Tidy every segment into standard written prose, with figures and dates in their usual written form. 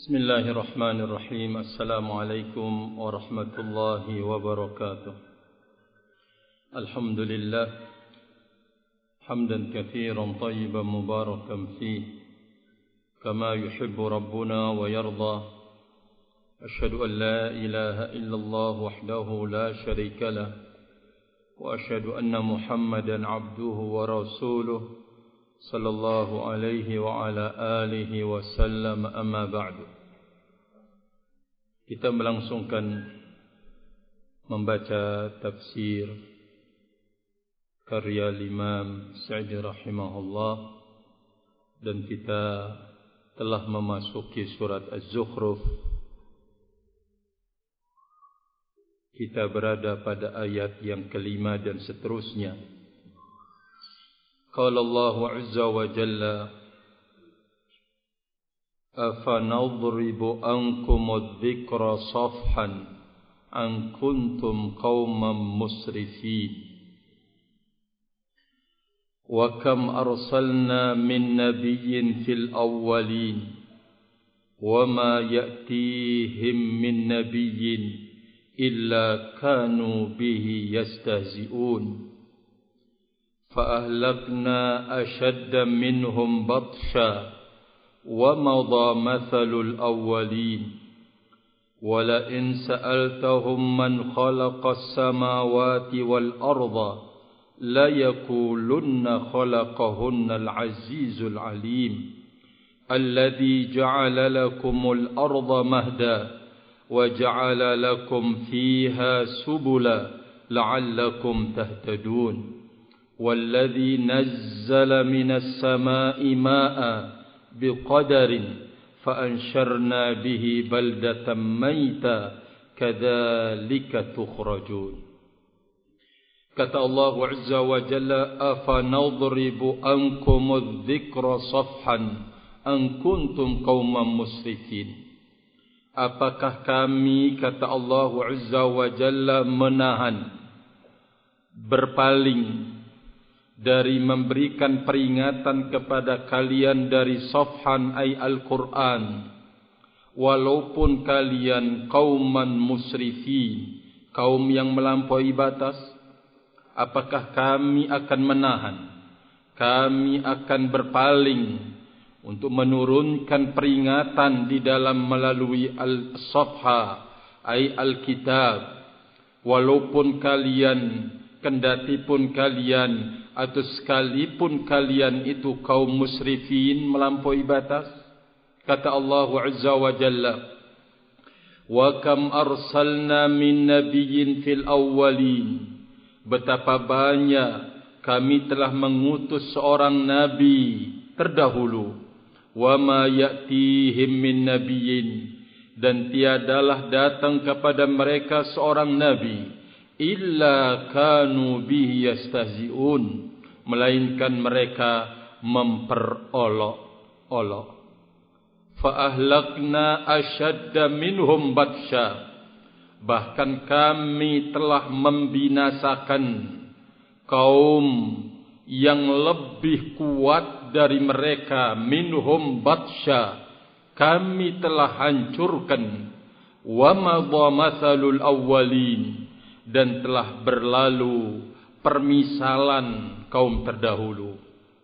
Bismillahirrahmanirrahim. Assalamualaikum warahmatullahi wabarakatuh. Alhamdulillah hamdan katsiran tayyiban mubarakan fihi kama yuhibbu rabbuna wa yarda. Asyhadu an la ilaha illallah wahdahu la syarika lah wa asyhadu anna Muhammadan abduhu wa rasuluh sallallahu alaihi wa ala alihi wa sallam. Amma ba'du. Kita melangsungkan membaca tafsir karya Imam Sa'di rahimahullah, dan kita telah memasuki surat Az-Zukhruf. Kita berada pada ayat yang kelima dan seterusnya. Qala Allah azza wa jalla afanadribu ankum adh-dhikra safhan an kuntum qauman musrifin wa kam arsalna min nabiyyin fil awwalin wa ma ya'tihim min nabiyyin illa kanu bihi yastahzi'un فأهلكنا أشد منهم بطشا ومضى مثل الأولين ولئن سألتهم من خلق السماوات والأرض ليقولن خلقهن العزيز العليم الذي جعل لكم الأرض مهدا وجعل لكم فيها سبلا لعلكم تهتدون والذي نزل من السماء ماء بقدر فأنشرنا به بلدة ميتا كذلك تخرجون. Kata Allah Azza wa Jalla, afanadribu ankum adh-dhikra safhan an kuntum qauman musrifin. Apakah kami, kata Allah Azza wa Jalla, menahan, berpaling dari memberikan peringatan kepada kalian dari safhan ay Al-Quran, walaupun kalian qauman musrifin, kaum yang melampaui batas? Apakah kami akan menahan, kami akan berpaling untuk menurunkan peringatan di dalam melalui al-safha ay Al-Kitab, walaupun kalian, kendatipun kalian atau sekalipun kalian itu kaum musrifin, melampaui batas? Kata Allah Azza wa Jalla, wa kam arsalna min nabiyyin fil awwalin, betapa banyak kami telah mengutus seorang nabi terdahulu, wa ma ya'tihim min nabiyyin, dan tiadalah datang kepada mereka seorang nabi illa kanu bihi yastahzi'un, melainkan mereka memperolok-olok. Fa ahlakna ashadda minhum batsha, bahkan kami telah membinasakan kaum yang lebih kuat dari mereka. Minhum batsha, kami telah hancurkan. Wa madha mathalul awwalin, dan telah berlalu permisalan kaum terdahulu.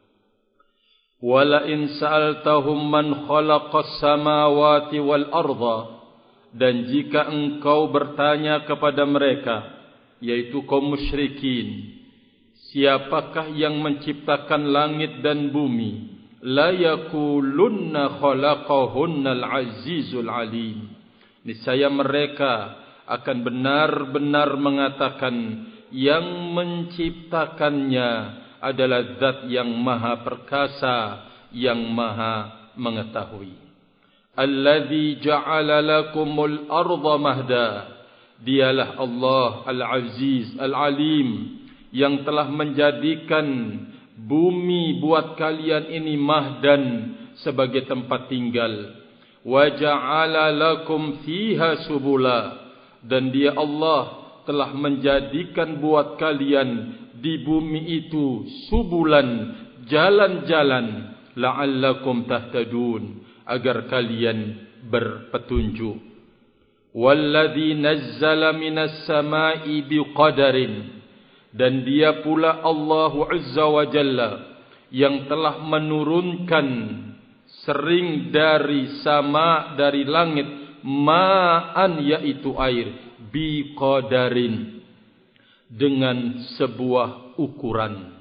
Wala in sa'altahum man khalaqas samawati wal arda, dan jika engkau bertanya kepada mereka, yaitu kaum musyrikin, siapakah yang menciptakan langit dan bumi, la yaqulunna khalaqahunnal azizul alim, niscaya mereka akan benar-benar mengatakan yang menciptakannya adalah zat yang maha perkasa, yang maha mengetahui. Alladzi ja'ala lakumul arda mahda, dialah Allah Al-Aziz Al-Alim, yang telah menjadikan bumi buat kalian ini mahdan, sebagai tempat tinggal. Wa ja'ala lakum fiha subula, dan dia Allah telah menjadikan buat kalian di bumi itu subulan, jalan-jalan, la'allakum tahtadun, agar kalian berpetunjuk. Walladzi nazzala minas sama'i biqadarin, dan dia pula Allah Azza wa Jalla yang telah menurunkan sering dari sama, dari langit, ma'an, yaitu air, biqadarin, dengan sebuah ukuran.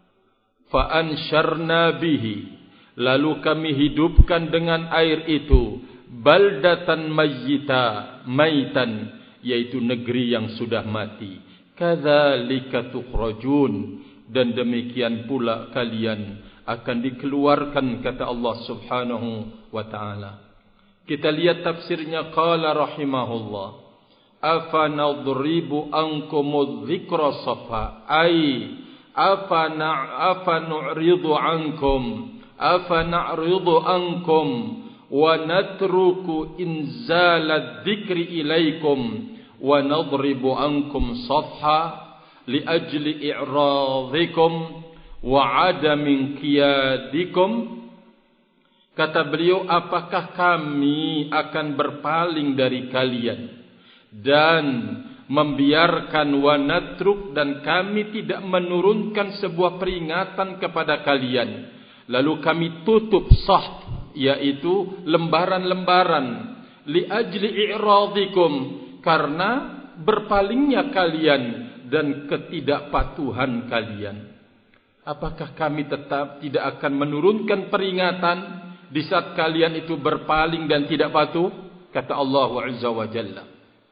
Fa'ansyarna bihi, lalu kami hidupkan dengan air itu baldatan maitan, yaitu negeri yang sudah mati. Kadzalika tukhrajun, dan demikian pula kalian akan dikeluarkan, kata Allah Subhanahu wa ta'ala. Kita lihat tafsirnya. Qala rahimahullah, afa nadribu ankumudz dzikra safa, ay afa na'ridu ankum, afa na'ridu ankum wa natruku inzalad dzikri ilaikum wa nadribu ankum safha li ajli i'radhikum wa adamin qiyadikum. Kata beliau, apakah kami akan berpaling dari kalian dan membiarkan wanatruk, dan kami tidak menurunkan sebuah peringatan kepada kalian, lalu kami tutup sah, yaitu lembaran-lembaran, li ajli i'radikum, karena berpalingnya kalian dan ketidakpatuhan kalian. Apakah kami tetap tidak akan menurunkan peringatan di saat kalian itu berpaling dan tidak patuh? Kata Allah Azza wa Jalla,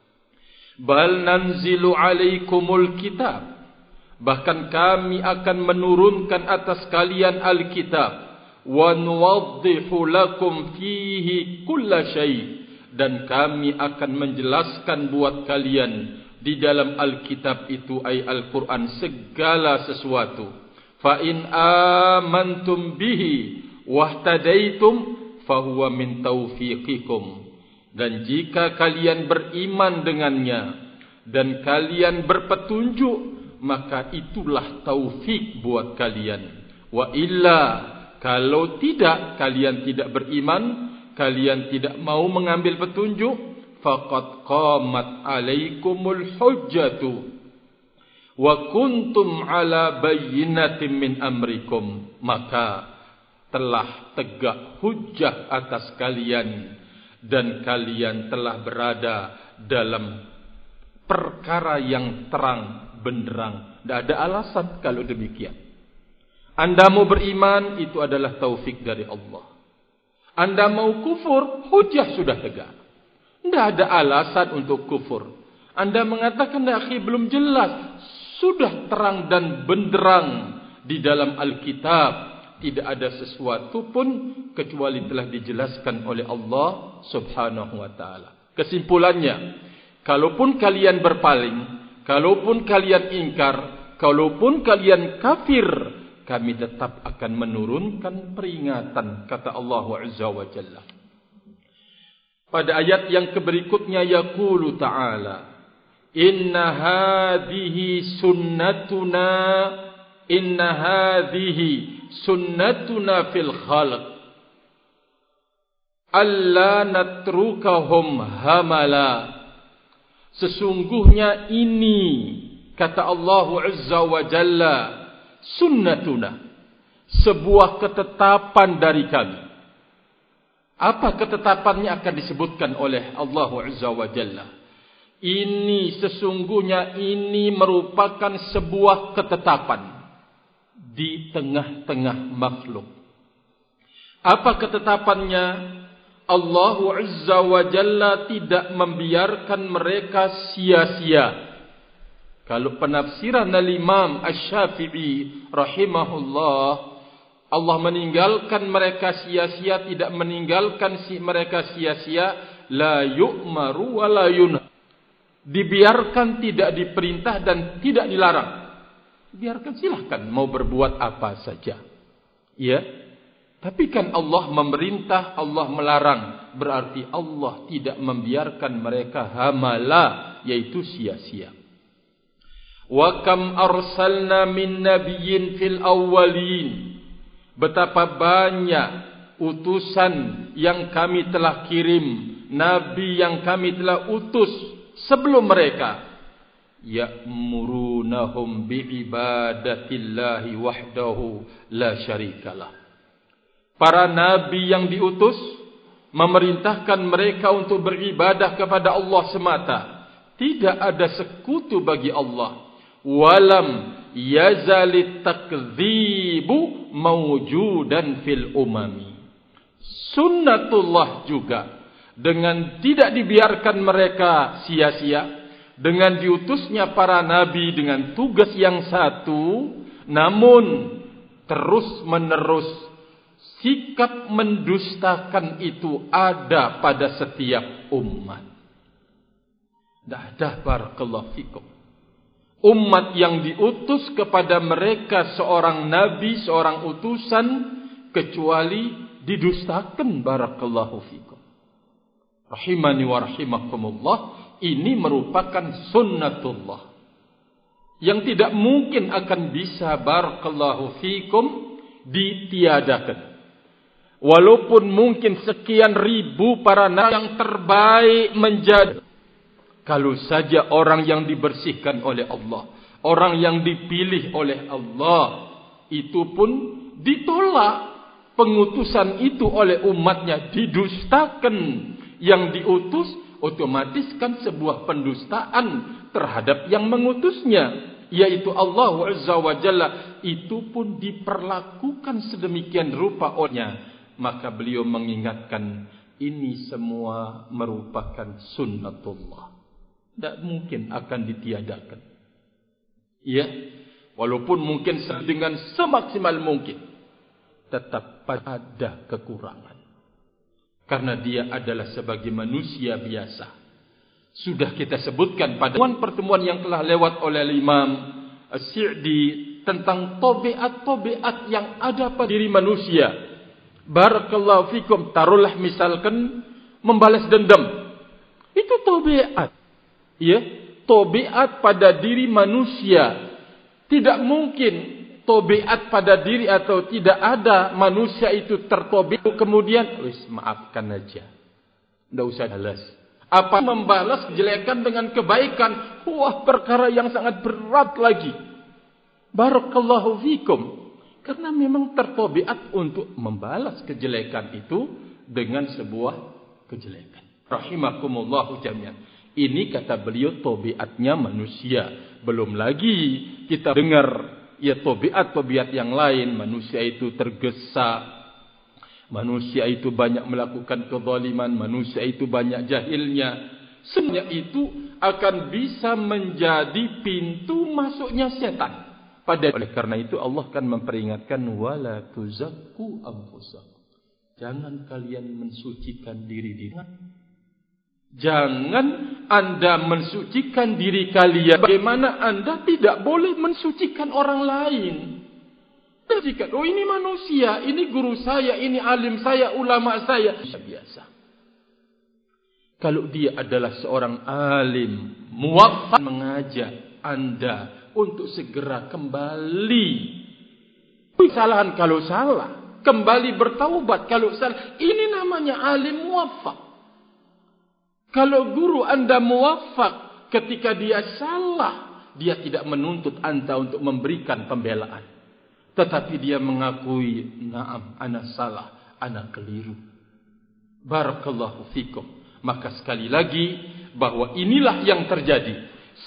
bal nanzilu alaikumul kitab, bahkan kami akan menurunkan atas kalian Alkitab, wa nuwaddihu lakum fihi kulla syai', dan kami akan menjelaskan buat kalian di dalam Alkitab itu, ay Al-Quran, segala sesuatu. Fa in amantum bihi wahtadaitum fahuwa min taufiqikum, dan jika kalian beriman dengannya dan kalian berpetunjuk, maka itulah taufik buat kalian. Wa illa, kalau tidak, kalian tidak beriman, kalian tidak mau mengambil petunjuk, faqad qamat alaikumul hujjatu wa kuntum ala bayyinatin min amrikum, maka telah tegak hujjah atas kalian dan kalian telah berada dalam perkara yang terang benderang. Tidak ada alasan kalau demikian. Anda mau beriman, itu adalah taufik dari Allah. Anda mau kufur, hujjah sudah tegak. Tidak ada alasan untuk kufur. Anda mengatakan, akhi, belum jelas. Sudah terang dan benderang di dalam Alkitab. Tidak ada sesuatu pun kecuali telah dijelaskan oleh Allah Subhanahu wa ta'ala. Kesimpulannya, kalaupun kalian berpaling, kalaupun kalian ingkar, kalaupun kalian kafir, kami tetap akan menurunkan peringatan, kata Allah Azza wa Jalla. Pada ayat yang berikutnya, yaqulu ta'ala, inna hadhihi sunnatuna, inna hadhihi sunnatuna fil khalq alla natrukahum hamala. Sesungguhnya ini, kata Allah Azza wa Jalla, sunnatuna, sebuah ketetapan dari kami. Apa ketetapannya akan disebutkan oleh Allah Azza wa Jalla. Ini sesungguhnya ini merupakan sebuah ketetapan di tengah-tengah makhluk. Apa ketetapannya? Allah Azza wa Jalla tidak membiarkan mereka sia-sia. Kalau penafsiran Al-Imam Asy-Syafi'i rahimahullah, Allah meninggalkan mereka sia-sia, tidak meninggalkan mereka sia-sia, la yu'maru wa la yunha. Dibiarkan, tidak diperintah dan tidak dilarang. Biarkan, silahkan mau berbuat apa saja. Ya. Tapi kan Allah memerintah, Allah melarang. Berarti Allah tidak membiarkan mereka hamala, yaitu sia-sia. Wa kam arsalna min nabiyyin fil awwalin. Betapa banyak utusan yang kami telah kirim, nabi yang kami telah utus sebelum mereka, ya'murunahum bi'ibadatillahi wahdahu la syarikalah. Para nabi yang diutus memerintahkan mereka untuk beribadah kepada Allah semata. Tidak ada sekutu bagi Allah. Walam yazalit takdzibu mawjudan fil umami. Sunnatullah juga, dengan tidak dibiarkan mereka sia-sia, dengan diutusnya para nabi dengan tugas yang satu, namun terus menerus sikap mendustakan itu ada pada setiap umat. Tidak ada, barakallahu fikum, umat yang diutus kepada mereka seorang nabi, seorang utusan, kecuali didustakan, barakallahu fikum. Rahimani wa rahimakumullah. Ini merupakan sunnatullah yang tidak mungkin akan bisa, barakallahu fikum, ditiadakan. Walaupun mungkin sekian ribu para nabi yang terbaik menjadi, kalau saja orang yang dibersihkan oleh Allah, orang yang dipilih oleh Allah, itu pun ditolak pengutusan itu oleh umatnya, didustakan yang diutus, otomatis kan sebuah pendustaan terhadap yang mengutusnya, yaitu Allah Azza wa Jalla. Itu pun diperlakukan sedemikian rupa olehnya. Maka beliau mengingatkan, ini semua merupakan sunnatullah, tidak mungkin akan ditiadakan. Ya, walaupun mungkin dengan semaksimal mungkin, tetap ada kekurangan. Karena dia adalah sebagai manusia biasa. Sudah kita sebutkan pada pertemuan yang telah lewat oleh Imam As-Sa'di tentang tabiat-tabiat yang ada pada diri manusia. Barakallahu fikum, taruhlah misalkan membalas dendam. Itu tabiat. Ya, tabiat pada diri manusia. Tidak mungkin tabiat pada diri atau tidak ada manusia itu tertabiat kemudian maafkan aja, tidak usah balas. Apa membalas kejelekan dengan kebaikan? Wah, perkara yang sangat berat lagi. Barakallahu fikum. Karena memang tertabiat untuk membalas kejelekan itu dengan sebuah kejelekan. Rahimakumullahu jami'an. Ini kata beliau tabiatnya manusia. Belum lagi kita dengar ya tabiat-tabiat yang lain. Manusia itu tergesa, manusia itu banyak melakukan kezaliman, manusia itu banyak jahilnya. Semuanya itu akan bisa menjadi pintu masuknya setan. Oleh karena itu Allah kan memperingatkan, wala tuzakku anfusakum. Jangan kalian mensucikan diri. Jangan Anda mensucikan diri kalian. Bagaimana Anda tidak boleh mensucikan orang lain? Oh, ini manusia, ini guru saya, ini alim saya, ulama saya. Biasa. Kalau dia adalah seorang alim, muwaffaq, mengajak Anda untuk segera kembali. Kesalahan kalau salah, kembali bertaubat kalau salah. Ini namanya alim muwaffaq. Kalau guru Anda muwaffaq, ketika dia salah, dia tidak menuntut Anda untuk memberikan pembelaan. Tetapi dia mengakui, naam, ana salah, ana keliru. Barakallahu fikum. Maka sekali lagi, bahwa inilah yang terjadi.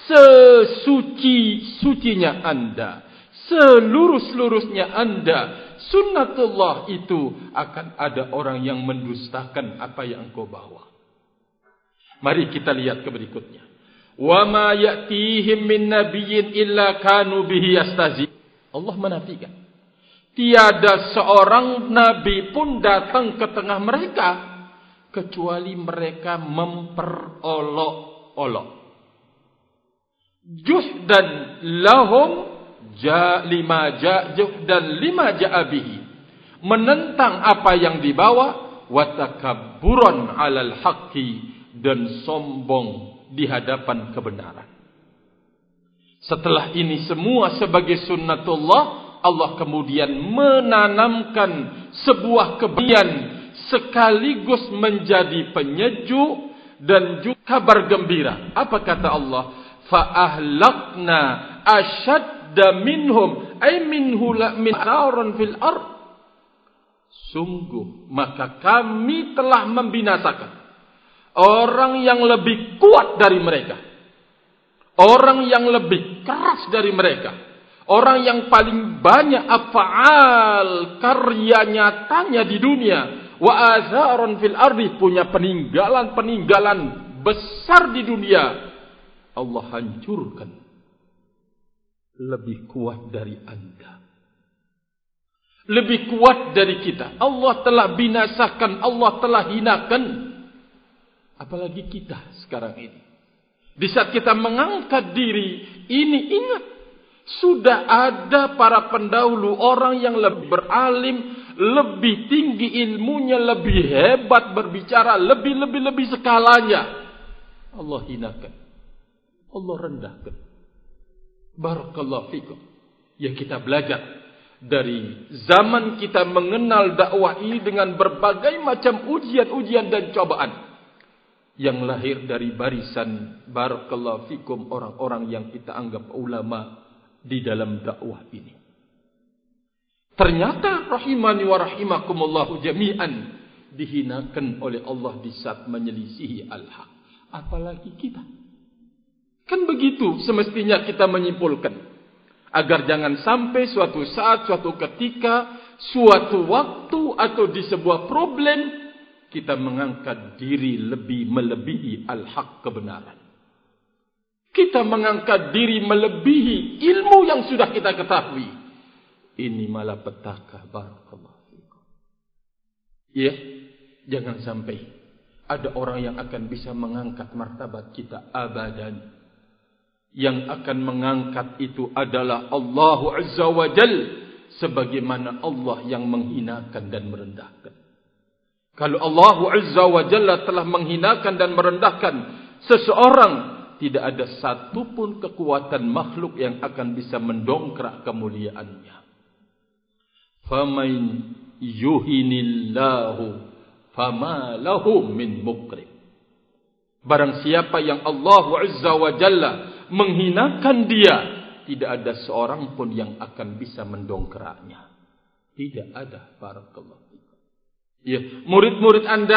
Sesuci-sucinya Anda, selurus-lurusnya Anda, sunnatullah itu akan ada orang yang mendustakan apa yang engkau bawa. Mari kita lihat ke berikutnya. Wa ma ya'tihim min nabiyyin illa kanu bihi yastahzi. Allah menafikan, tiada seorang nabi pun datang ke tengah mereka kecuali mereka memperolok-olok. Juhdan lahum lima ja'a bihi, menentang apa yang dibawa, wa takabburan 'alal haqqi, dan sombong di hadapan kebenaran. Setelah ini semua sebagai sunnatullah, Allah kemudian menanamkan sebuah kebaikan sekaligus menjadi penyejuk dan juga kabar gembira. Apa kata Allah? Fa ahlakna ashadda minhum ay minhu la min naran fil ard. Sungguh maka kami telah membinasakan orang yang lebih kuat dari mereka, orang yang lebih keras dari mereka, orang yang paling banyak af'al karya nyatanya di dunia, wa atharon fil ardi, punya peninggalan-peninggalan besar di dunia, Allah hancurkan. Lebih kuat dari Anda, lebih kuat dari kita. Allah telah binasakan, Allah telah hinakan. Apalagi kita sekarang ini. Di saat kita mengangkat diri ini, ingat, sudah ada para pendahulu, orang yang lebih beralim, lebih tinggi ilmunya, lebih hebat berbicara, lebih skalanya. Allah hinakan, Allah rendahkan. Barakallahu fikum. Ya, kita belajar dari zaman kita mengenal dakwah ini dengan berbagai macam ujian-ujian dan cobaan yang lahir dari barisan, barakallahu fikum, orang-orang yang kita anggap ulama di dalam dakwah ini. Ternyata rahimani wa rahimakumullahu jami'an dihinakan oleh Allah di saat menyelisihi al-haq. Apalagi kita. Kan begitu semestinya kita menyimpulkan, agar jangan sampai suatu saat, suatu ketika, suatu waktu atau di sebuah problem kita mengangkat diri lebih melebihi al-haq, kebenaran. Kita mengangkat diri melebihi ilmu yang sudah kita ketahui. Ini malapetaka. Barakallahu fikum. Ya, jangan sampai ada orang yang akan bisa mengangkat martabat kita abadan. Yang akan mengangkat itu adalah Allah Azza wa Jal, sebagaimana Allah yang menghinakan dan merendahkan. Kalau Allah Azza wa Jalla telah menghinakan dan merendahkan seseorang, tidak ada satupun kekuatan makhluk yang akan bisa mendongkrak kemuliaannya. Faman yuhinillahu fama lahu min mukrim. Barang siapa yang Allah Azza wa Jalla menghinakan dia, tidak ada seorang pun yang akan bisa mendongkraknya. Tidak ada. Barakallahu fikum. Ya, murid-murid Anda,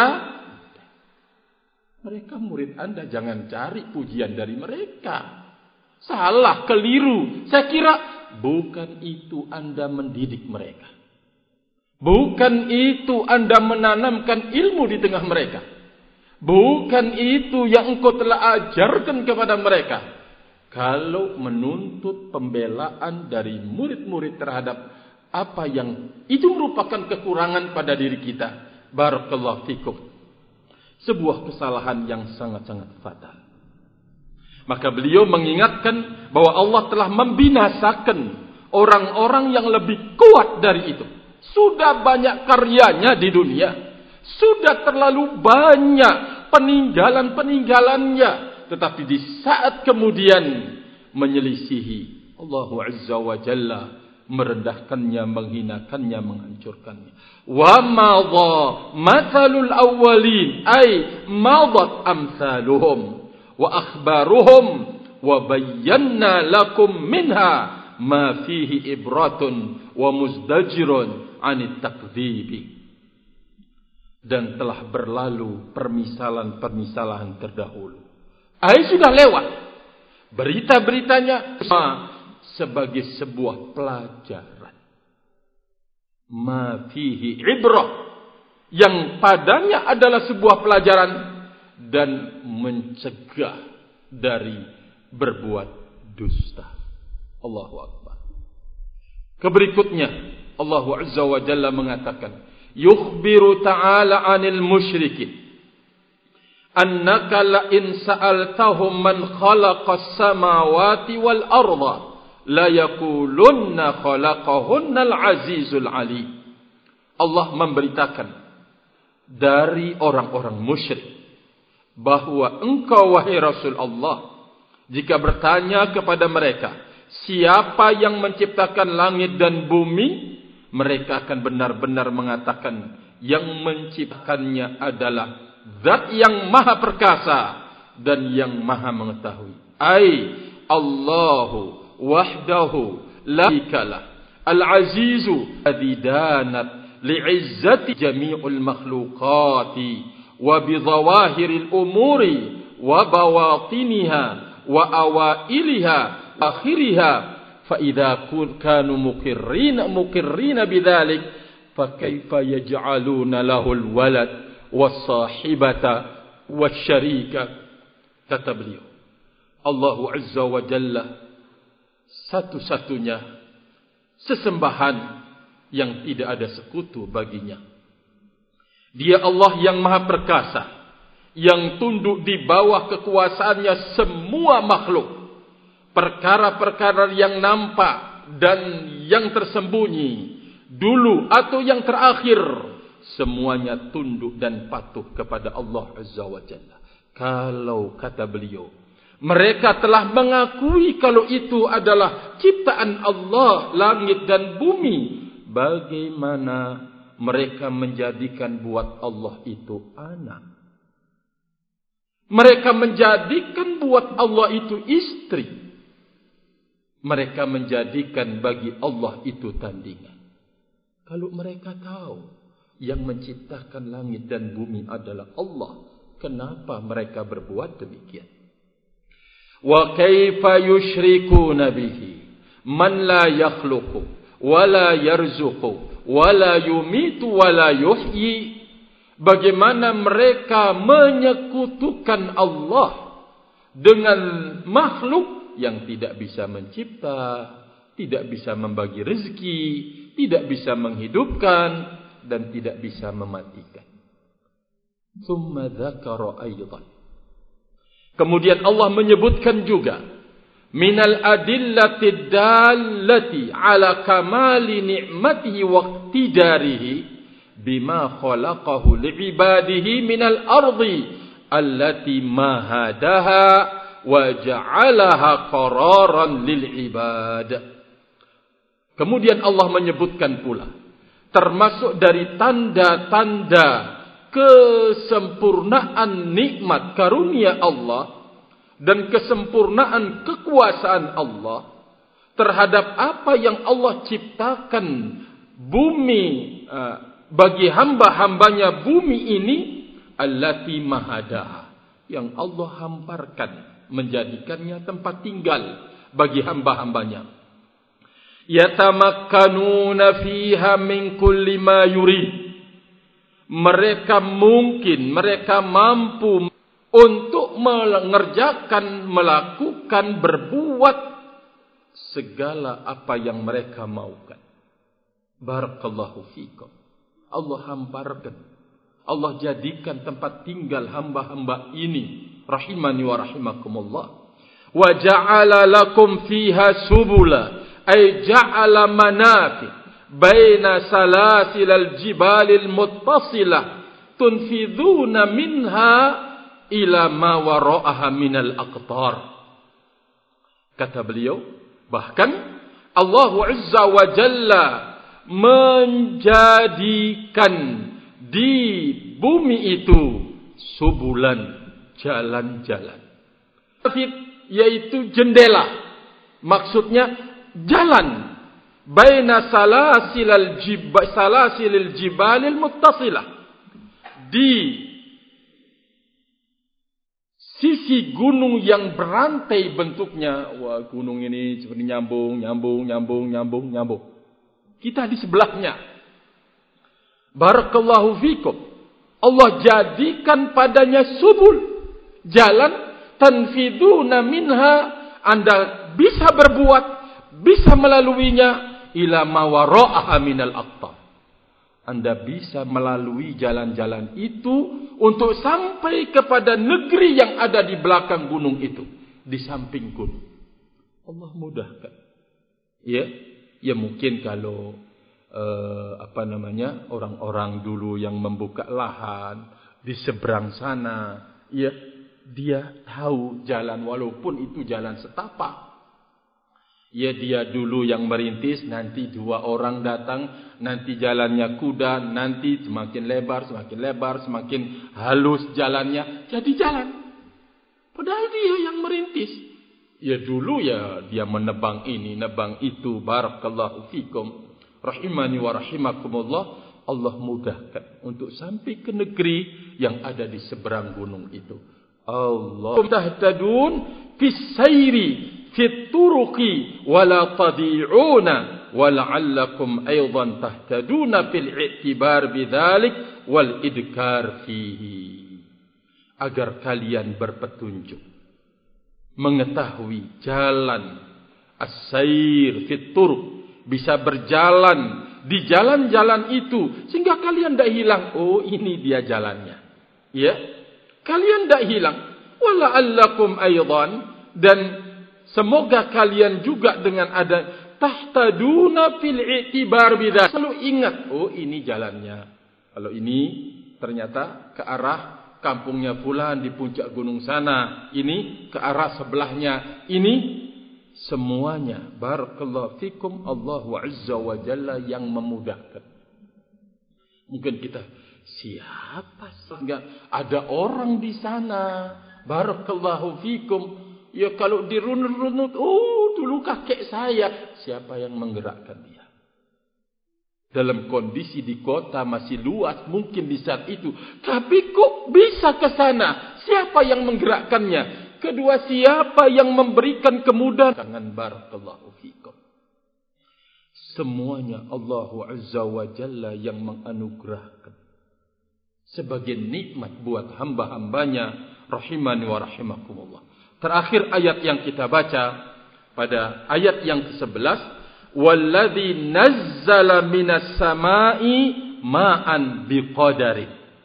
mereka murid Anda, jangan cari pujian dari mereka. Salah, keliru. Saya kira bukan itu Anda mendidik mereka. Bukan itu Anda menanamkan ilmu di tengah mereka. Bukan itu yang engkau telah ajarkan kepada mereka. Kalau menuntut pembelaan dari murid-murid terhadap apa yang itu merupakan kekurangan pada diri kita, barakallahu fikum, sebuah kesalahan yang sangat-sangat fatal. Maka beliau mengingatkan bahwa Allah telah membinasakan orang-orang yang lebih kuat dari itu. Sudah banyak karyanya di dunia, sudah terlalu banyak peninggalan-peninggalannya. Tetapi di saat kemudian menyelisihi Allah Azza wa Jalla, merendahkannya, menghinakannya, menghancurkannya. Wa madha mathalul awwalin ay madat amsaluhum wa akhbaruhum wa bayyana lakum minha ma fihi ibratun wa muzdajirun anit takdzibi. Dan telah berlalu permisalan-permisalan terdahulu. Sudah lewat. Berita-beritanya sebagai sebuah pelajaran. Ma fihi ibrah, yang padanya adalah sebuah pelajaran dan mencegah dari berbuat dusta. Allahu Akbar. Keberikutnya Allah Azza wa Jalla mengatakan, yukhbiru ta'ala 'anil musyrikin annaka la in sa'altahum man khalaqas samawati wal arda la yaqulunna khalaqahunnal azizul alim. Allah memberitakan dari orang-orang musyrik bahwa engkau wahai Rasul Allah, jika bertanya kepada mereka siapa yang menciptakan langit dan bumi, mereka akan benar-benar mengatakan yang menciptakannya adalah Zat yang Maha Perkasa dan yang Maha Mengetahui. Allahu wahdahu la syarika al-azizu alladzi danat li'izzati jami'ul makhluqati wa bi dhawahiril umuri wa bawatiniha wa awailiha akhiriha fa idza kanu muqirrina bidzalik fa kaifa yaj'aluna lahul walad was-sahibata wasyarika. Kata beliau, Allah Azza wa Jalla satu-satunya sesembahan yang tidak ada sekutu baginya. Dia Allah yang Maha Perkasa, yang tunduk di bawah kekuasaannya semua makhluk. Perkara-perkara yang nampak dan yang tersembunyi, dulu atau yang terakhir, semuanya tunduk dan patuh kepada Allah Azza wa Jalla. Kalau kata beliau, mereka telah mengakui kalau itu adalah ciptaan Allah, langit dan bumi, bagaimana mereka menjadikan buat Allah itu anak? Mereka menjadikan buat Allah itu istri. Mereka menjadikan bagi Allah itu tandingan. Kalau mereka tahu yang menciptakan langit dan bumi adalah Allah, kenapa mereka berbuat demikian? Wa kaifa yusyrikuna bihi man la yakhluqu wa la yarzuqu wa la yumitu wa la yuhyi. Bagaimana mereka menyekutukan Allah dengan makhluk yang tidak bisa mencipta, tidak bisa membagi rezeki, tidak bisa menghidupkan, dan tidak bisa mematikan. Thumma dzakara aidan. Kemudian Allah menyebutkan juga minal adillati dallati ala kamali ni'matihi wa iqtidarihi bima khalaqahu li'ibadihi minal ardi allati mahadaha wa ja'alaha qararan lil ibad. Kemudian Allah menyebutkan pula termasuk dari tanda-tanda kesempurnaan nikmat karunia Allah dan kesempurnaan kekuasaan Allah terhadap apa yang Allah ciptakan bumi bagi hamba-hambanya bumi ini, allati mahadaha, yang Allah hamparkan menjadikannya tempat tinggal bagi hamba-hambanya. Yatamakkanuna fiha min kulli ma yurid. Mereka mampu untuk mengerjakan, melakukan, berbuat segala apa yang mereka maukan. Barakallahu fikum. Allah hamparkan, Allah jadikan tempat tinggal hamba-hamba ini, rahimani wa rahimakumullah. Wa ja'ala lakum fiha subula, ay ja'ala manafi baina salasil al-jibalil muttasilah tunfiduna minha ila ma wara'aha minal aqtar. Kata beliau, bahkan Allah Azza wa Jalla menjadikan di bumi itu subulan, jalan-jalan, yaitu jendela, maksudnya jalan baina salasilil jibalil muttasilah, di sisi gunung yang berantai bentuknya. Wah, gunung ini seperti nyambung. Kita di sebelahnya. Barakallahu fikum. Allah jadikan padanya subul, jalan, tanfiduna minha, Anda bisa berbuat, bisa melaluinya, ila ma wara'aha minal aqtar. Anda bisa melalui jalan-jalan itu untuk sampai kepada negeri yang ada di belakang gunung itu, di samping gunung. Allah mudahkan. Ya mungkin kalau orang-orang dulu yang membuka lahan di seberang sana, dia tahu jalan walaupun itu jalan setapak. Ya, dia dulu yang merintis, nanti 2 orang datang, nanti jalannya kuda, nanti semakin lebar, semakin halus jalannya, jadi jalan. Padahal dia yang merintis. Ya dulu ya dia menebang ini, nebang itu. Barakallahu fikum. Rahimani wa rahimakumullah. Allah mudahkan untuk sampai ke negeri yang ada di seberang gunung itu. Allah tahtadun fis sayri fit turuqi wala tadi'una wala'allakum aydan tahtaduna fil i'tibar bidzalik wal idkar fihi, agar kalian berpetunjuk, mengetahui jalan as-sayr fit turuq, bisa berjalan di jalan-jalan itu sehingga kalian tidak hilang. Oh, ini dia jalannya. Ya, kalian tidak hilang. Wala'allakum aydan, dan semoga kalian juga dengan ada tahtaduna fil i'tibar bidzalik, selalu ingat, oh ini jalannya. Kalau ini ternyata ke arah kampungnya fulan di puncak gunung sana, ini ke arah sebelahnya, ini semuanya. Barakallahu fikum. Allahu azza wa jalla yang memudahkan. Mungkin kita, siapa sehingga ada orang di sana? Barakallahu fikum. Ya kalau dirunut-runut, oh dulu kakek saya. Siapa yang menggerakkan dia? Dalam kondisi di kota masih luas mungkin di saat itu, tapi kok bisa ke sana? Siapa yang menggerakkannya? Kedua, siapa yang memberikan kemudahan? Barakallahu fikum. Semuanya Allah Azza wa Jalla yang menganugerahkan sebagai nikmat buat hamba-hambanya. Rahimani wa rahimakumullah. Terakhir ayat yang kita baca pada ayat yang ke-11, walladzi nazzala minas samai ma'an biqadari.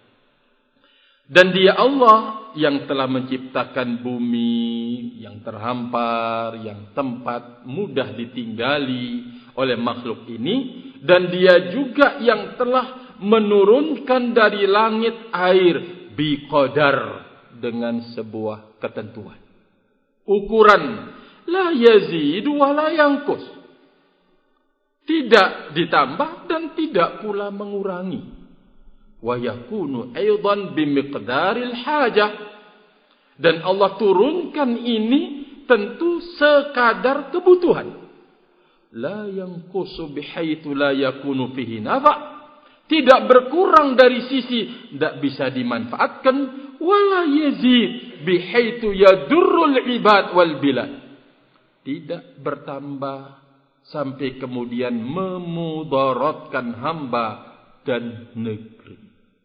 Dan dia Allah yang telah menciptakan bumi yang terhampar, yang tempat mudah ditinggali oleh makhluk ini, dan dia juga yang telah menurunkan dari langit air biqadar, dengan sebuah ketentuan, ukuran, la yazid wa la yanqus, tidak ditambah dan tidak pula mengurangi. Wa yakunu aidan bimiqdaril hajah, dan Allah turunkan ini tentu sekadar kebutuhan. La yanqusu bihaitsu la yakunu fihi nafa', tidak berkurang dari sisi tidak bisa dimanfaatkan. Wala yazid bihaitsu yadurrul ibad wal bilad, tidak bertambah sampai kemudian memudaratkan hamba dan negeri.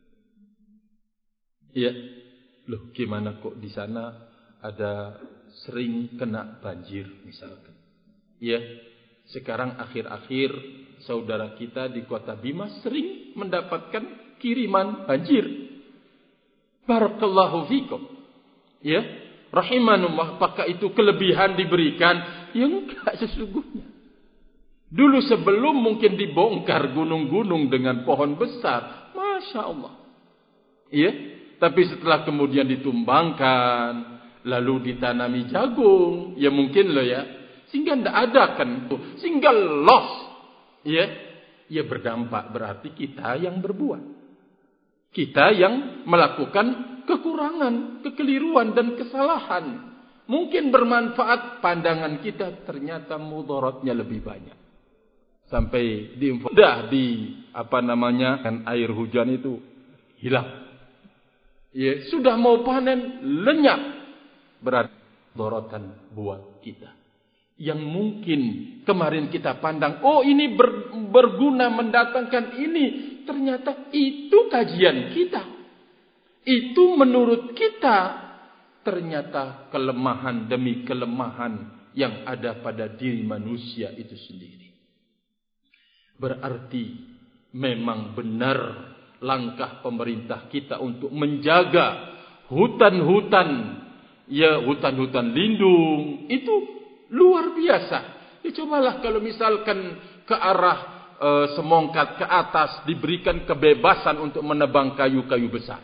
Ya, loh gimana kok di sana ada sering kena banjir misalkan. Ya, sekarang akhir-akhir saudara kita di kota Bima sering mendapatkan kiriman banjir. Barakallahu fikum. Ya, rahimanullah. Apakah itu kelebihan diberikan? Ya enggak sesungguhnya. Dulu sebelum mungkin dibongkar gunung-gunung dengan pohon besar, Masya Allah. Ya, tapi setelah kemudian ditumbangkan, lalu ditanami jagung, ya mungkin loh ya, sehingga tidak ada kan, sehingga loss, ya berdampak, berarti kita yang berbuat, kita yang melakukan kekurangan, kekeliruan dan kesalahan. Mungkin bermanfaat, pandangan kita ternyata mudaratnya lebih banyak. Sampai sudah kan air hujan itu hilang. Ya, sudah mau panen lenyap. Berarti mudaratan buat kita. Yang mungkin kemarin kita pandang, oh ini berguna mendatangkan ini, ternyata itu kajian kita. Itu menurut kita ternyata kelemahan demi kelemahan yang ada pada diri manusia itu sendiri. Berarti memang benar langkah pemerintah kita untuk menjaga hutan-hutan, ya hutan-hutan lindung itu luar biasa. Ya cobalah kalau misalkan ke arah Semongkat ke atas diberikan kebebasan untuk menebang kayu-kayu besar.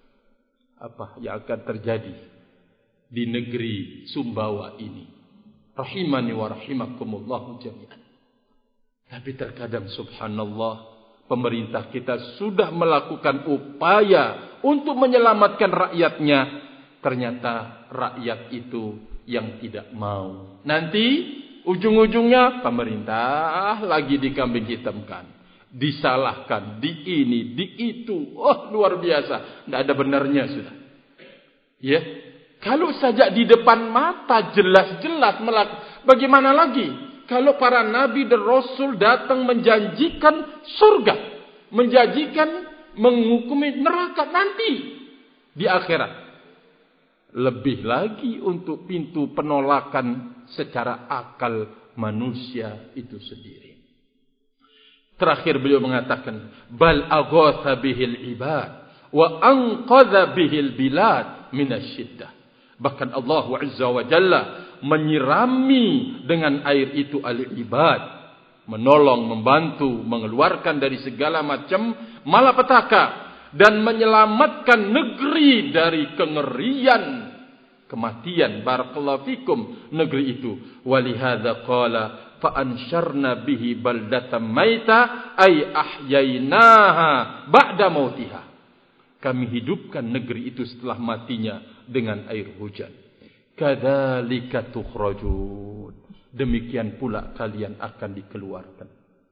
Apa yang akan terjadi di negeri Sumbawa ini? Rahimani wa rahimakumullahu jami'an. Tapi terkadang subhanallah, pemerintah kita sudah melakukan upaya untuk menyelamatkan rakyatnya. Ternyata rakyat itu yang tidak mau. Nanti ujung-ujungnya pemerintah lagi dikambing hitamkan, disalahkan, di ini, di itu. Oh, luar biasa. Tidak ada benarnya sudah. Ya, kalau saja di depan mata jelas-jelas bagaimana lagi? Kalau para nabi dan rasul datang menjanjikan surga, menjanjikan menghukumi neraka nanti di akhirat. Lebih lagi untuk pintu penolakan secara akal manusia itu sendiri. Terakhir beliau mengatakan, bal aghatha bihil ibad wa anqadha bihil bilad minasyiddah. Bahkan Allah Azza wa Jalla menyirami dengan air itu al-ibad, menolong, membantu, mengeluarkan dari segala macam malapetaka dan menyelamatkan negeri dari kengerian kematian. Barakallahu fikum, negeri itu. Walihadza qala fa ansharna bihi baldatan maita ay ahyainaha ba'da mautiha. Kami hidupkan negeri itu setelah matinya dengan air hujan. Kadzalika tukhrajun. Demikian pula kalian akan dikeluarkan.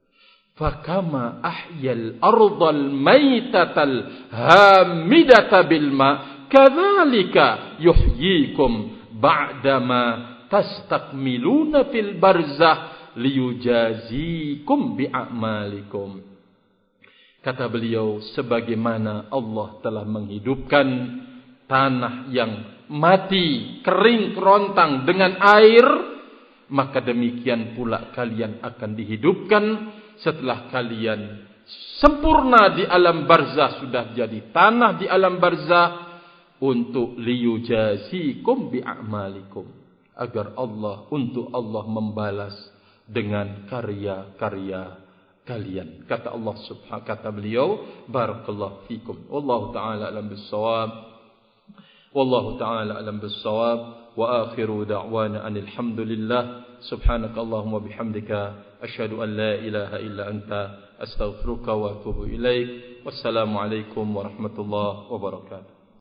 Fakama ahyal ardal maitatal hamidata bil ma kadzalika yuhyikum ba'dama tastakmiluna fil barzah liyujazikum bi'amalikum. Kata beliau, sebagaimana Allah telah menghidupkan tanah yang mati, kering kerontang dengan air, maka demikian pula kalian akan dihidupkan setelah kalian sempurna di alam barzah, sudah jadi tanah di alam barzah, untuk liyujazikum bi'amalikum, agar untuk Allah membalas dengan karya-karya kalian. Kata Allah subhanahu, kata beliau, barakallahu fikum. Wallahu ta'ala alam bis-shawab. Wallahu ta'ala alam bis-shawab. Wa akhiru da'wana anil hamdulillah. Subhanakallahumma bihamdika asyhadu an la ilaha illa anta astaghfiruka wa atubu ilaik. Wassalamu alaikum warahmatullahi wabarakatuh.